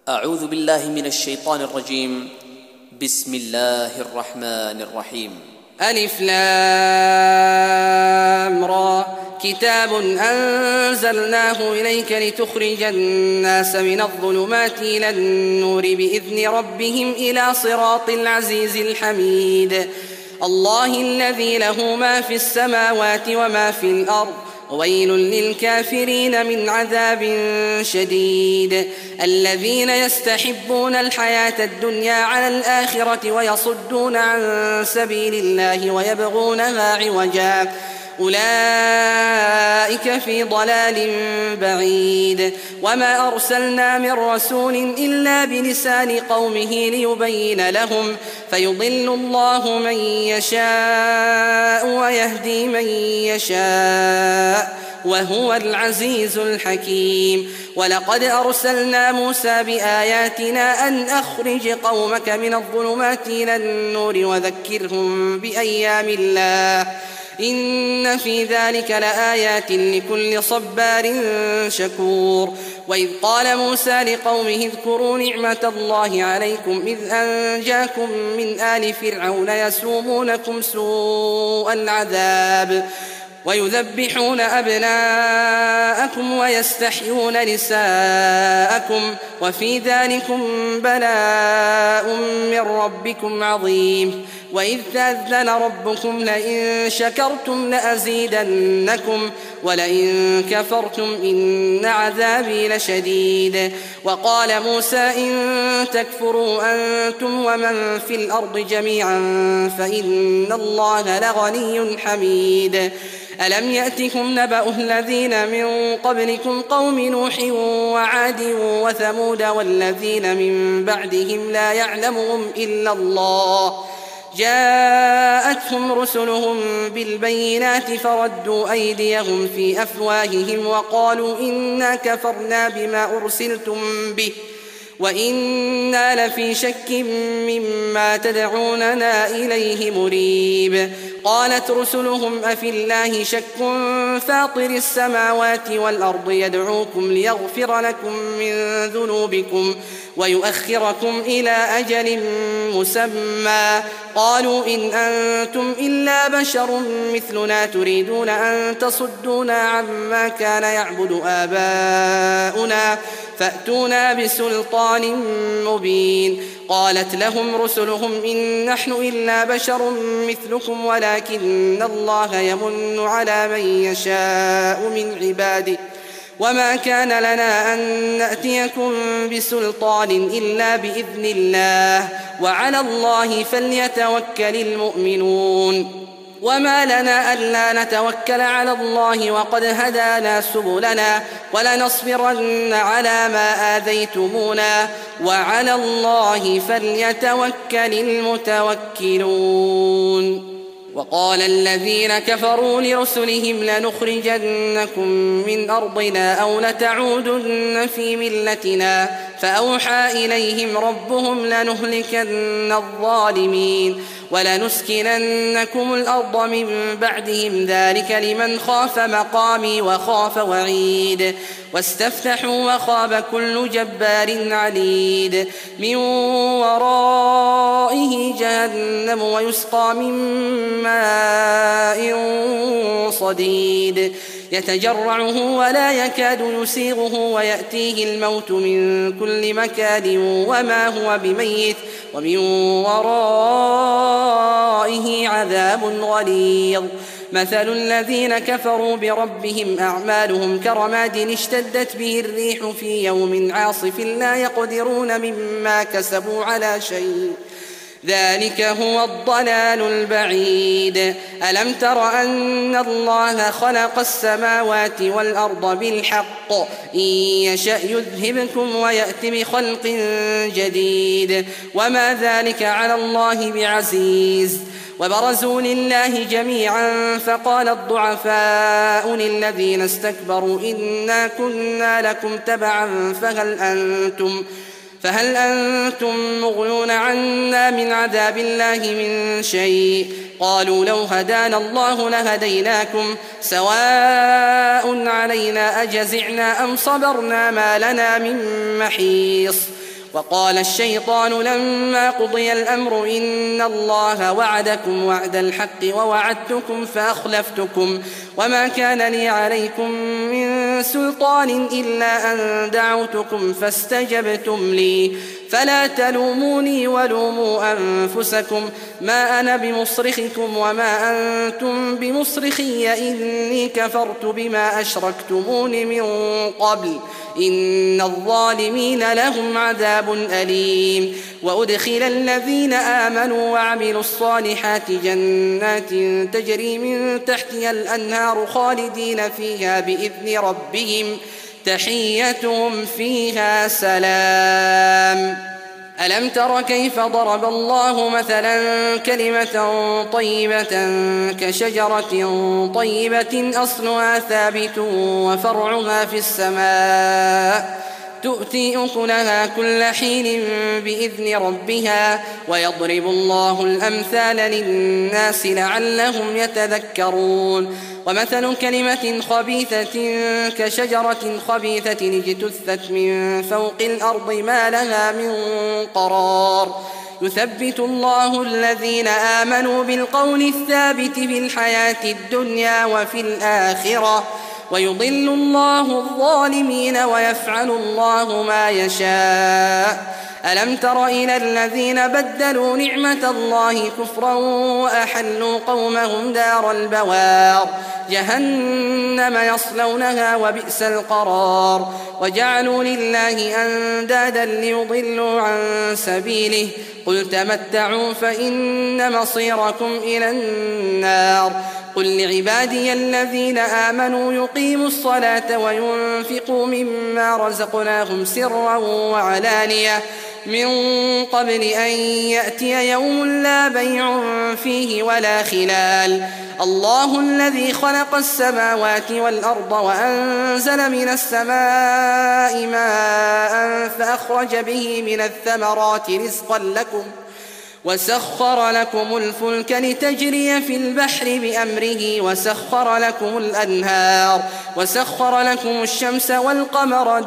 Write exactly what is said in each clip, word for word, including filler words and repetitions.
أعوذ بالله من الشيطان الرجيم. بسم الله الرحمن الرحيم. ألف لام را كتاب أنزلناه إليك لتخرج الناس من الظلمات إلى النور بإذن ربهم إلى صراط العزيز الحميد. الله الذي له ما في السماوات وما في الأرض، ويل للكافرين من عذاب شديد. الذين يستحبون الحياة الدنيا على الآخرة ويصدون عن سبيل الله ويبغونها عوجا، أولئك في ضلال بعيد. وما أرسلنا من رسول إلا بلسان قومه ليبين لهم، فيضل الله من يشاء ويهدي من يشاء، وهو العزيز الحكيم. ولقد أرسلنا موسى بآياتنا أن أخرج قومك من الظلمات إلى النور وذكرهم بأيام الله، إن في ذلك لآيات لكل صبار شكور. وإذ قال موسى لقومه اذكروا نعمة الله عليكم إذ أنجاكم من آل فرعون يسومونكم سوء العذاب ويذبحون أبناءكم ويستحيون نساءكم، وفي ذلكم بلاء من ربكم عظيم. وإذ تأذن ربكم لئن شكرتم لأزيدنكم ولئن كفرتم إن عذابي لشديد. وقال موسى إن تكفروا أنتم ومن في الأرض جميعا فإن الله لغني حميد. ألم يأتكم نبأ الذين من قبلكم قوم نوح وعاد وثمود والذين من بعدهم لا يعلمهم إلا الله، جاءتهم رسلهم بالبينات فردوا أيديهم في أفواههم وقالوا إنا كفرنا بما أرسلتم به وإنا لفي شك مما تدعوننا إليه مريب. قالت رسلهم أفي الله شك فاطر السماوات والأرض يدعوكم ليغفر لكم من ذنوبكم ويؤخركم إلى أجل مسمى، قالوا إن أنتم إلا بشر مثلنا تريدون أن تصدونا عما كان يعبد آباؤنا فأتونا بسلطان مبين. قالت لهم رسلهم إن نحن إلا بشر مثلكم ولكن الله يمن على من يشاء من عباده، وما كان لنا أن نأتيكم بسلطان إلا بإذن الله، وعلى الله فليتوكل المؤمنون. وما لنا ألا نتوكل على الله وقد هدانا سبلنا ولنصبرن على ما آذيتمونا وعلى الله فليتوكل المتوكلون. وقال الذين كفروا لرسلهم لنخرجنكم من أرضنا أو لتعودن في ملتنا، فأوحى إليهم ربهم لنهلكن الظالمين ولنسكننكم الأرض من بعدهم، ذلك لمن خاف مقامي وخاف وعيد. واستفتحوا وخاب كل جبار عنيد، من ورائه جهنم ويسقى من ماء صديد يتجرعه ولا يكاد يسيغه ويأتيه الموت من كل مكان وما هو بميت ومن ورائه عذاب غليظ. مثل الذين كفروا بربهم أعمالهم كرماد اشتدت به الريح في يوم عاصف لا يقدرون مما كسبوا على شيء، ذلك هو الضلال البعيد. ألم تر أن الله خلق السماوات والأرض بالحق، إن يشأ يذهبكم ويأت بخلق جديد، وما ذلك على الله بعزيز. وبرزوا لله جميعا فقال الضعفاء للذين استكبروا إنا كنا لكم تبعا فهل أنتم فهل أنتم مغنون عنا من عذاب الله من شيء؟ قالوا لو هدانا الله لهديناكم سواء علينا أجزعنا أم صبرنا ما لنا من محيص. وقال الشيطان لما قضي الأمر إن الله وعدكم وعد الحق ووعدتكم فأخلفتكم وما كان لي عليكم من سلطان إلا أن دعوتكم فاستجبتم لي فلا تلوموني ولوموا أنفسكم ما أنا بمصرخكم وما أنتم بمصرخي إني كفرت بما أشركتمون من قبل إن الظالمين لهم عذاب أليم. وأدخل الذين آمنوا وعملوا الصالحات جنات تجري من تحتها الأنهار خالدين فيها بإذن ربهم تحيتهم فيها سلام. ألم تر كيف ضرب الله مثلا كلمة طيبة كشجرة طيبة أصلها ثابت وفرعها في السماء تؤتي أكلها كل حين بإذن ربها ويضرب الله الأمثال للناس لعلهم يتذكرون. ومثل كلمة خبيثة كشجرة خبيثة اجتثت من فوق الأرض ما لها من قرار يثبت الله الذين آمنوا بالقول الثابت في الحياة الدنيا وفي الآخرة ويضل الله الظالمين ويفعل الله ما يشاء. ألم تر إلى الذين بدلوا نعمة الله كفرا وأحلوا قومهم دار البوار جهنم يصلونها وبئس القرار وجعلوا لله أندادا ليضلوا عن سبيله قل تمتعوا فإن مصيركم إلى النار. قل لعبادي الذين آمنوا يقيموا الصلاة وينفقوا مما رزقناهم سرا وعلانية من قبل أن يأتي يوم لا بيع فيه ولا خلال. الله الذي خلق السماوات والأرض وأنزل من السماء ماء فأخرج به من الثمرات رزقا لكم وسخر لكم الفلك لتجري في البحر بأمره وسخر لكم الأنهار وسخر لكم الشمس والقمر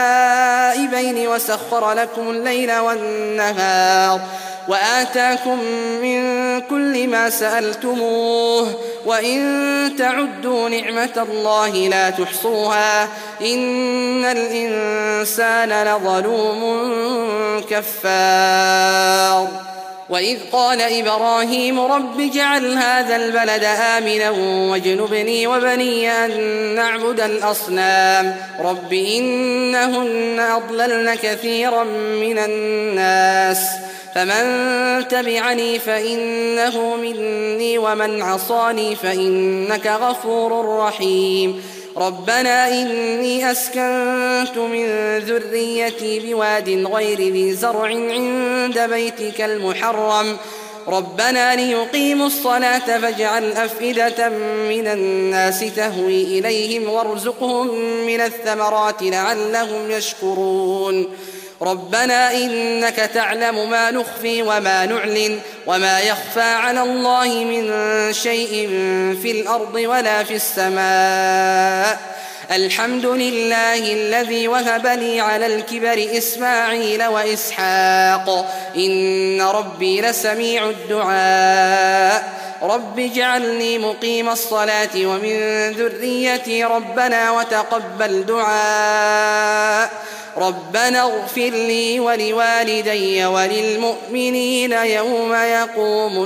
دائبين وسخر لكم الليل والنهار وآتاكم من كل ما سألتموه وإن تعدوا نعمة الله لا تحصوها إن الإنسان لظلوم كفار. وإذ قال إبراهيم رب اجعل هذا البلد آمنا واجنبني وبني أن نعبد الأصنام رب إنهن أضللن كثيرا من الناس فمن تبعني فإنه مني ومن عصاني فإنك غفور رحيم. ربنا إني أسكنت من ذريتي بواد غير ذي زرع عند بيتك المحرم ربنا ليقيموا الصلاة فاجعل أفئدة من الناس تهوي إليهم وارزقهم من الثمرات لعلهم يشكرون. ربنا إنك تعلم ما نخفي وما نعلن وما يخفى على الله من شيء في الأرض ولا في السماء. الحمد لله الذي وهب لي على الكبر إسماعيل وإسحاق إن ربي لسميع الدعاء. رب اجعلني مقيم الصلاة ومن ذريتي ربنا وتقبل دعاء. ربنا اغفر لي ولوالدي وللمؤمنين يوم يقوم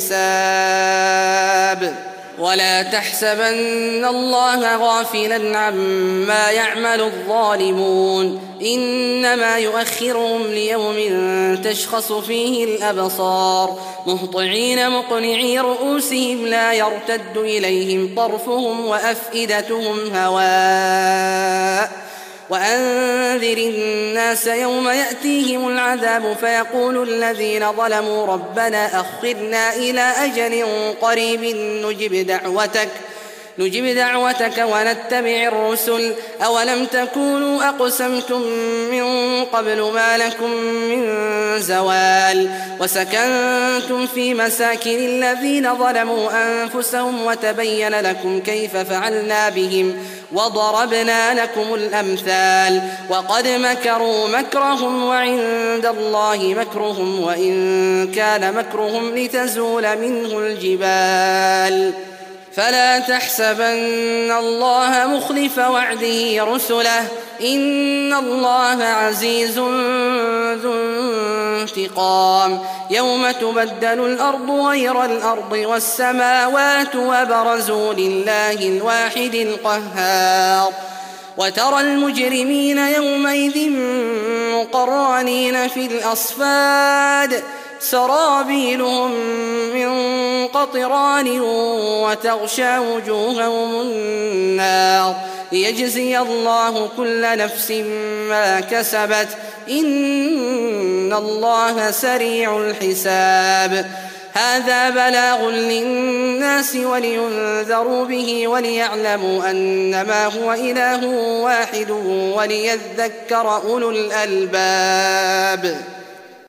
الحساب. ولا تحسبن الله غافلا عما يعمل الظالمون إنما يؤخرهم ليوم تشخص فيه الأبصار مهطعين مقنعي رؤوسهم لا يرتد إليهم طرفهم وأفئدتهم هواء. وأنذر الناس يوم يأتيهم العذاب فيقول الذين ظلموا ربنا أخرنا إلى أجل قريب نجب دعوتك نجب دعوتك ونتبع الرسل أولم تكونوا أقسمتم من قبل ما لكم من زوال وسكنتم في مساكن الذين ظلموا أنفسهم وتبين لكم كيف فعلنا بهم وضربنا لكم الأمثال وقد مكروا مكرهم وعند الله مكرهم وإن كان مكرهم لتزول منه الجبال فلا تحسبن الله مخلف وعده رسله إن الله عزيز ذو انتقام يوم تبدل الأرض غير الأرض والسماوات وبرزوا لله الواحد القهار وترى المجرمين يومئذ مقرنين في الأصفاد سرابيلهم من قطران وتغشى وجوههم النار ليجزي الله كل نفس ما كسبت إن الله سريع الحساب هذا بلاغ للناس ولينذروا به وليعلموا أنما هو إله واحد وليذكر أولو الألباب.